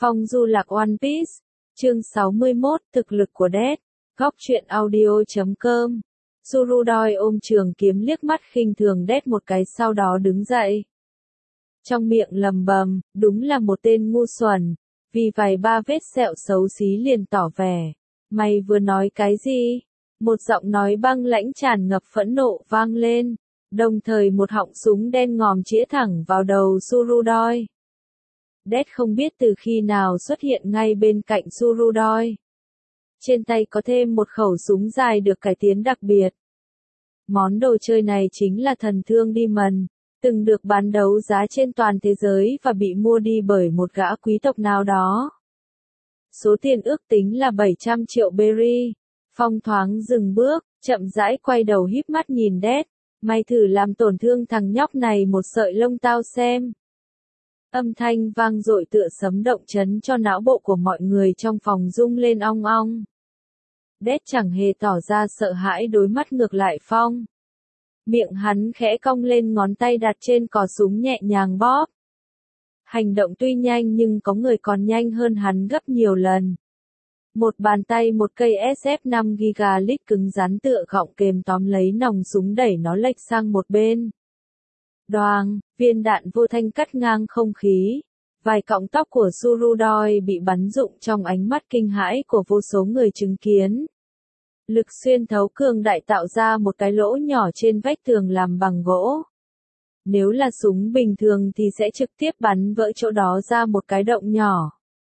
Phong du lạc One Piece, chương 61, thực lực của Death, góc truyện audio.com. Surudoi ôm trường kiếm liếc mắt khinh thường Death một cái sau đó đứng dậy. Trong miệng lầm bầm, đúng là một tên ngu xuẩn, vì vài ba vết sẹo xấu xí liền tỏ vẻ. Mày vừa nói cái gì? Một giọng nói băng lãnh tràn ngập phẫn nộ vang lên, đồng thời một họng súng đen ngòm chĩa thẳng vào đầu Surudoi. Death không biết từ khi nào xuất hiện ngay bên cạnh Surudoi. Trên tay có thêm một khẩu súng dài được cải tiến đặc biệt. Món đồ chơi này chính là thần thương Demon, từng được bán đấu giá trên toàn thế giới và bị mua đi bởi một gã quý tộc nào đó. Số tiền ước tính là 700 triệu berry. Phong thoáng dừng bước, chậm rãi quay đầu híp mắt nhìn Death. Mày thử làm tổn thương thằng nhóc này một sợi lông tao xem. Âm thanh vang dội tựa sấm động chấn cho não bộ của mọi người trong phòng rung lên ong ong. Death chẳng hề tỏ ra sợ hãi đối mắt ngược lại Phong. Miệng hắn khẽ cong lên, ngón tay đặt trên cò súng nhẹ nhàng bóp. Hành động tuy nhanh nhưng có người còn nhanh hơn hắn gấp nhiều lần. Một bàn tay một cây SF5 Gigalit cứng rắn tựa gọng kềm tóm lấy nòng súng đẩy nó lệch sang một bên. Đoàng, viên đạn vô thanh cắt ngang không khí. Vài cọng tóc của Surudoi bị bắn rụng trong ánh mắt kinh hãi của vô số người chứng kiến. Lực xuyên thấu cường đại tạo ra một cái lỗ nhỏ trên vách tường làm bằng gỗ. Nếu là súng bình thường thì sẽ trực tiếp bắn vỡ chỗ đó ra một cái động nhỏ.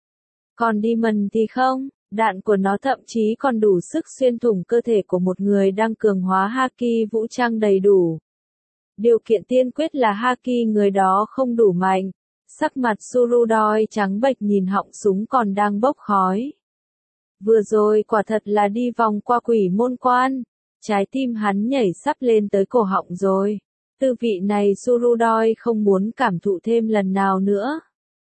Còn Demon thì không, đạn của nó thậm chí còn đủ sức xuyên thủng cơ thể của một người đang cường hóa Haki vũ trang đầy đủ. Điều kiện tiên quyết là Haki người đó không đủ mạnh. Sắc mặt Surudoi trắng bệch nhìn họng súng còn đang bốc khói. Vừa rồi quả thật là đi vòng qua quỷ môn quan. Trái tim hắn nhảy sắp lên tới cổ họng rồi. Tư vị này Surudoi không muốn cảm thụ thêm lần nào nữa.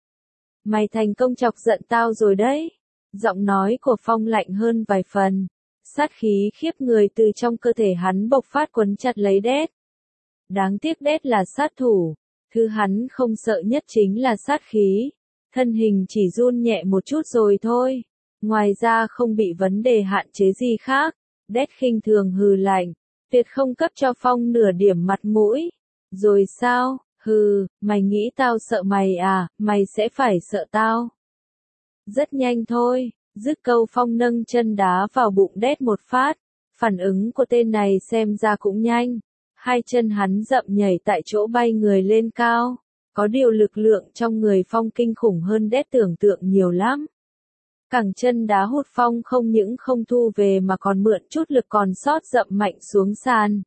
Mày thành công chọc giận tao rồi đấy. Giọng nói của Phong lạnh hơn vài phần. Sát khí khiếp người từ trong cơ thể hắn bộc phát quấn chặt lấy Death. Đáng tiếc Death là sát thủ. Thứ hắn không sợ nhất chính là sát khí. Thân hình chỉ run nhẹ một chút rồi thôi. Ngoài ra không bị vấn đề hạn chế gì khác. Death khinh thường hừ lạnh. Tuyệt không cấp cho Phong nửa điểm mặt mũi. Rồi sao? Hừ, mày nghĩ tao sợ mày à? Mày sẽ phải sợ tao. Rất nhanh thôi. Dứt câu Phong nâng chân đá vào bụng Death một phát. Phản ứng của tên này xem ra cũng nhanh. Hai chân hắn dậm nhảy tại chỗ bay người lên cao. Có điều lực lượng trong người Phong kinh khủng hơn Death tưởng tượng nhiều lắm. Cẳng chân đá hụt Phong không những không thu về mà còn mượn chút lực còn sót dậm mạnh xuống sàn.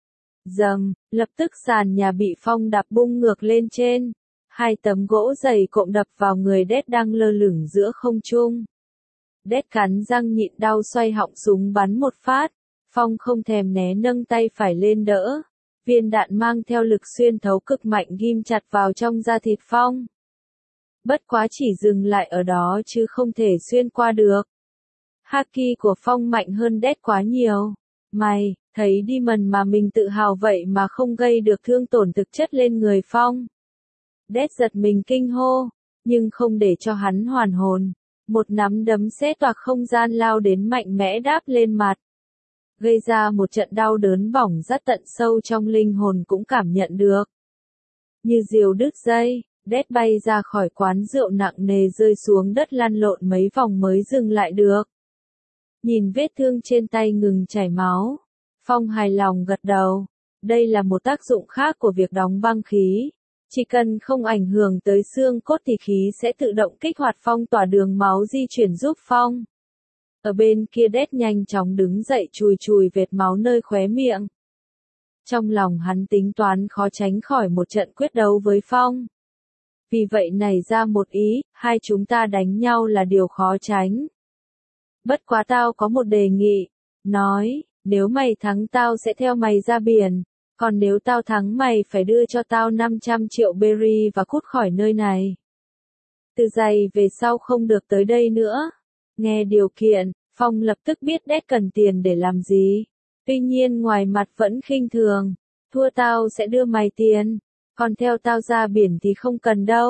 Dầm, lập tức sàn nhà bị Phong đạp bung ngược lên trên. Hai tấm gỗ dày cộm đập vào người Death đang lơ lửng giữa không trung. Death cắn răng nhịn đau xoay họng súng bắn một phát. Phong không thèm né nâng tay phải lên đỡ. Viên đạn mang theo lực xuyên thấu cực mạnh ghim chặt vào trong da thịt Phong. Bất quá chỉ dừng lại ở đó chứ không thể xuyên qua được. Haki của Phong mạnh hơn Death quá nhiều. Mày, thấy Demon mà mình tự hào vậy mà không gây được thương tổn thực chất lên người Phong. Death giật mình kinh hô, nhưng không để cho hắn hoàn hồn. Một nắm đấm xé toạc không gian lao đến mạnh mẽ đáp lên mặt. Gây ra một trận đau đớn bỏng rát tận sâu trong linh hồn cũng cảm nhận được. Như diều đứt dây, Death bay ra khỏi quán rượu nặng nề rơi xuống đất lăn lộn mấy vòng mới dừng lại được. Nhìn vết thương trên tay ngừng chảy máu, Phong hài lòng gật đầu. Đây là một tác dụng khác của việc đóng băng khí. Chỉ cần không ảnh hưởng tới xương cốt thì khí sẽ tự động kích hoạt phong tỏa đường máu di chuyển giúp Phong. Ở bên kia Death nhanh chóng đứng dậy chùi chùi vệt máu nơi khóe miệng. Trong lòng hắn tính toán khó tránh khỏi một trận quyết đấu với Phong. Vì vậy nảy ra một ý, hai chúng ta đánh nhau là điều khó tránh. Bất quá tao có một đề nghị. Nói, nếu mày thắng tao sẽ theo mày ra biển. Còn nếu tao thắng mày phải đưa cho tao 500 triệu berry và cút khỏi nơi này. Từ giày về sau không được tới đây nữa. Nghe điều kiện, Phong lập tức biết Death cần tiền để làm gì. Tuy nhiên ngoài mặt vẫn khinh thường. Thua tao sẽ đưa mày tiền. Còn theo tao ra biển thì không cần đâu.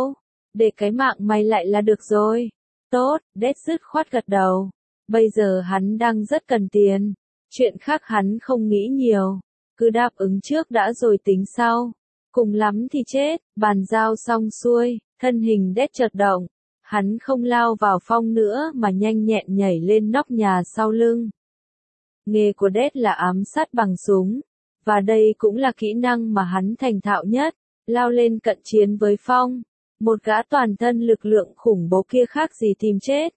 Để cái mạng mày lại là được rồi. Tốt, Đét dứt khoát gật đầu. Bây giờ hắn đang rất cần tiền. Chuyện khác hắn không nghĩ nhiều. Cứ đáp ứng trước đã rồi tính sau. Cùng lắm thì chết, bàn giao xong xuôi, thân hình Đét chợt động. Hắn không lao vào Phong nữa mà nhanh nhẹn nhảy lên nóc nhà sau lưng. Nghề của Đét là ám sát bằng súng. Và đây cũng là kỹ năng mà hắn thành thạo nhất. Lao lên cận chiến với Phong. Một gã toàn thân lực lượng khủng bố kia khác gì tìm chết.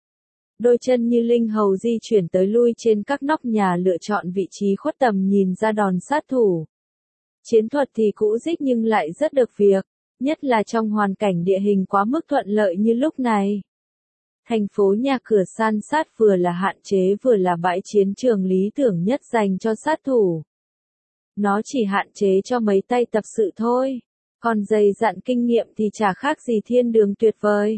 Đôi chân như linh hầu di chuyển tới lui trên các nóc nhà lựa chọn vị trí khuất tầm nhìn ra đòn sát thủ. Chiến thuật thì cũ rích nhưng lại rất được việc, nhất là trong hoàn cảnh địa hình quá mức thuận lợi như lúc này. Thành phố nhà cửa san sát vừa là hạn chế vừa là bãi chiến trường lý tưởng nhất dành cho sát thủ. Nó chỉ hạn chế cho mấy tay tập sự thôi, còn dày dặn kinh nghiệm thì chả khác gì thiên đường tuyệt vời.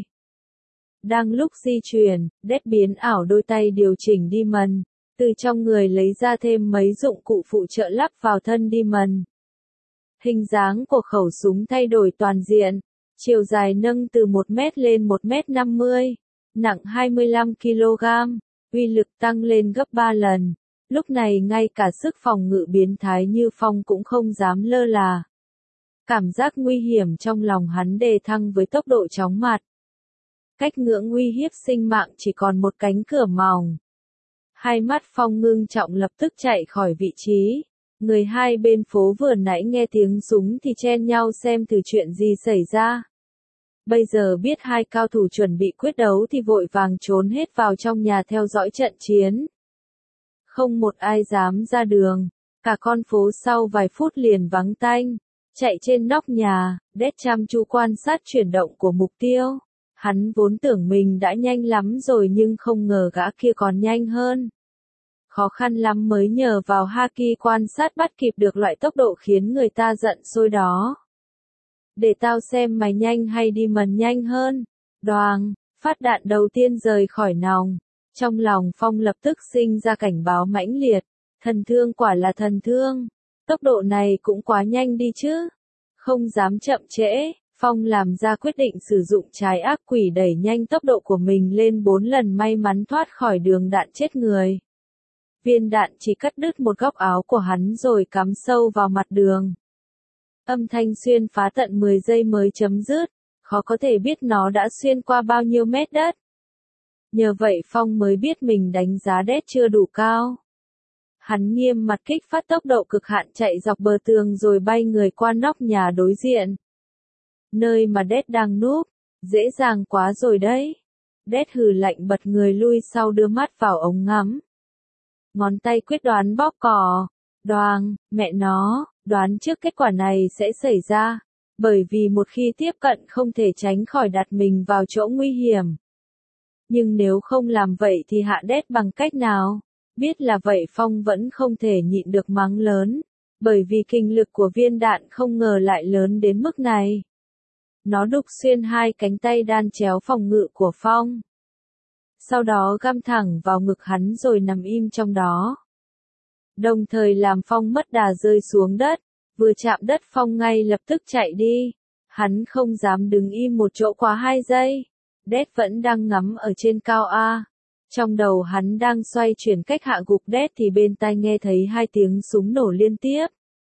Đang lúc di chuyển, Đét biến ảo đôi tay điều chỉnh Demon, từ trong người lấy ra thêm mấy dụng cụ phụ trợ lắp vào thân Demon. Hình dáng của khẩu súng thay đổi toàn diện, chiều dài nâng từ 1 mét lên 1 mét 50, nặng 25 kg, uy lực tăng lên gấp 3 lần. Lúc này ngay cả sức phòng ngự biến thái như Phong cũng không dám lơ là. Cảm giác nguy hiểm trong lòng hắn đề thăng với tốc độ chóng mặt. Cách ngưỡng uy hiếp sinh mạng chỉ còn một cánh cửa mỏng. Hai mắt Phong ngưng trọng lập tức chạy khỏi vị trí. Người hai bên phố vừa nãy nghe tiếng súng thì chen nhau xem thử chuyện gì xảy ra. Bây giờ biết hai cao thủ chuẩn bị quyết đấu thì vội vàng trốn hết vào trong nhà theo dõi trận chiến. Không một ai dám ra đường, cả con phố sau vài phút liền vắng tanh. Chạy trên nóc nhà, Đét chăm chú quan sát chuyển động của mục tiêu. Hắn vốn tưởng mình đã nhanh lắm rồi nhưng không ngờ gã kia còn nhanh hơn. Khó khăn lắm mới nhờ vào Haki quan sát bắt kịp được loại tốc độ khiến người ta giận sôi đó. Để tao xem mày nhanh hay Demon nhanh hơn. Đoàng, phát đạn đầu tiên rời khỏi nòng. Trong lòng Phong lập tức sinh ra cảnh báo mãnh liệt. Thần thương quả là thần thương. Tốc độ này cũng quá nhanh đi chứ. Không dám chậm trễ, Phong làm ra quyết định sử dụng trái ác quỷ đẩy nhanh tốc độ của mình lên 4 lần may mắn thoát khỏi đường đạn chết người. Viên đạn chỉ cắt đứt một góc áo của hắn rồi cắm sâu vào mặt đường. Âm thanh xuyên phá tận 10 giây mới chấm dứt, khó có thể biết nó đã xuyên qua bao nhiêu mét đất. Nhờ vậy Phong mới biết mình đánh giá Đét chưa đủ cao. Hắn nghiêm mặt kích phát tốc độ cực hạn chạy dọc bờ tường rồi bay người qua nóc nhà đối diện. Nơi mà Đét đang núp, dễ dàng quá rồi đấy. Đét hừ lạnh bật người lui sau đưa mắt vào ống ngắm. Ngón tay quyết đoán bóp cò. Đoàng, mẹ nó, đoán trước kết quả này sẽ xảy ra. Bởi vì một khi tiếp cận không thể tránh khỏi đặt mình vào chỗ nguy hiểm. Nhưng nếu không làm vậy thì hạ Đét bằng cách nào? Biết là vậy Phong vẫn không thể nhịn được mắng lớn. Bởi vì kinh lực của viên đạn không ngờ lại lớn đến mức này. Nó đục xuyên hai cánh tay đan chéo phòng ngự của Phong. Sau đó găm thẳng vào ngực hắn rồi nằm im trong đó. Đồng thời làm Phong mất đà rơi xuống đất. Vừa chạm đất Phong ngay lập tức chạy đi. Hắn không dám đứng im một chỗ quá 2 giây. Đét vẫn đang ngắm ở trên cao A. Trong đầu hắn đang xoay chuyển cách hạ gục Đét thì bên tai nghe thấy 2 tiếng súng nổ liên tiếp.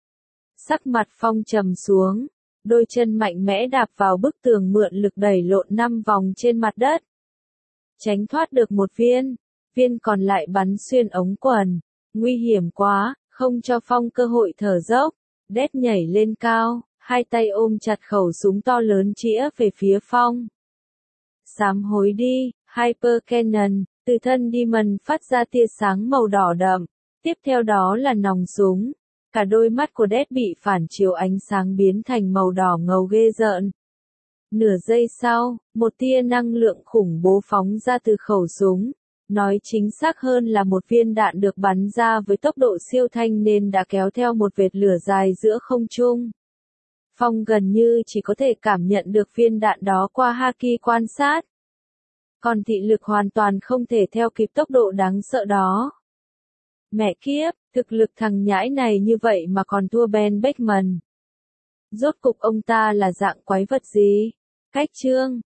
Sắc mặt Phong trầm xuống. Đôi chân mạnh mẽ đạp vào bức tường mượn lực đẩy lộn 5 vòng trên mặt đất. Tránh thoát được một viên. Viên còn lại bắn xuyên ống quần. Nguy hiểm quá, không cho Phong cơ hội thở dốc. Đét nhảy lên cao, 2 tay ôm chặt khẩu súng to lớn chĩa về phía Phong. Sám hối đi, Hyper Cannon, từ thân Demon phát ra tia sáng màu đỏ đậm. Tiếp theo đó là nòng súng. Cả đôi mắt của Đét bị phản chiếu ánh sáng biến thành màu đỏ ngầu ghê rợn. Nửa giây sau, một tia năng lượng khủng bố phóng ra từ khẩu súng. Nói chính xác hơn là một viên đạn được bắn ra với tốc độ siêu thanh nên đã kéo theo một vệt lửa dài giữa không trung. Phong gần như chỉ có thể cảm nhận được viên đạn đó qua Haki quan sát. Còn thị lực hoàn toàn không thể theo kịp tốc độ đáng sợ đó. Mẹ kiếp, thực lực thằng nhãi này như vậy mà còn thua Ben Beckman. Rốt cục ông ta là dạng quái vật gì? Cách chương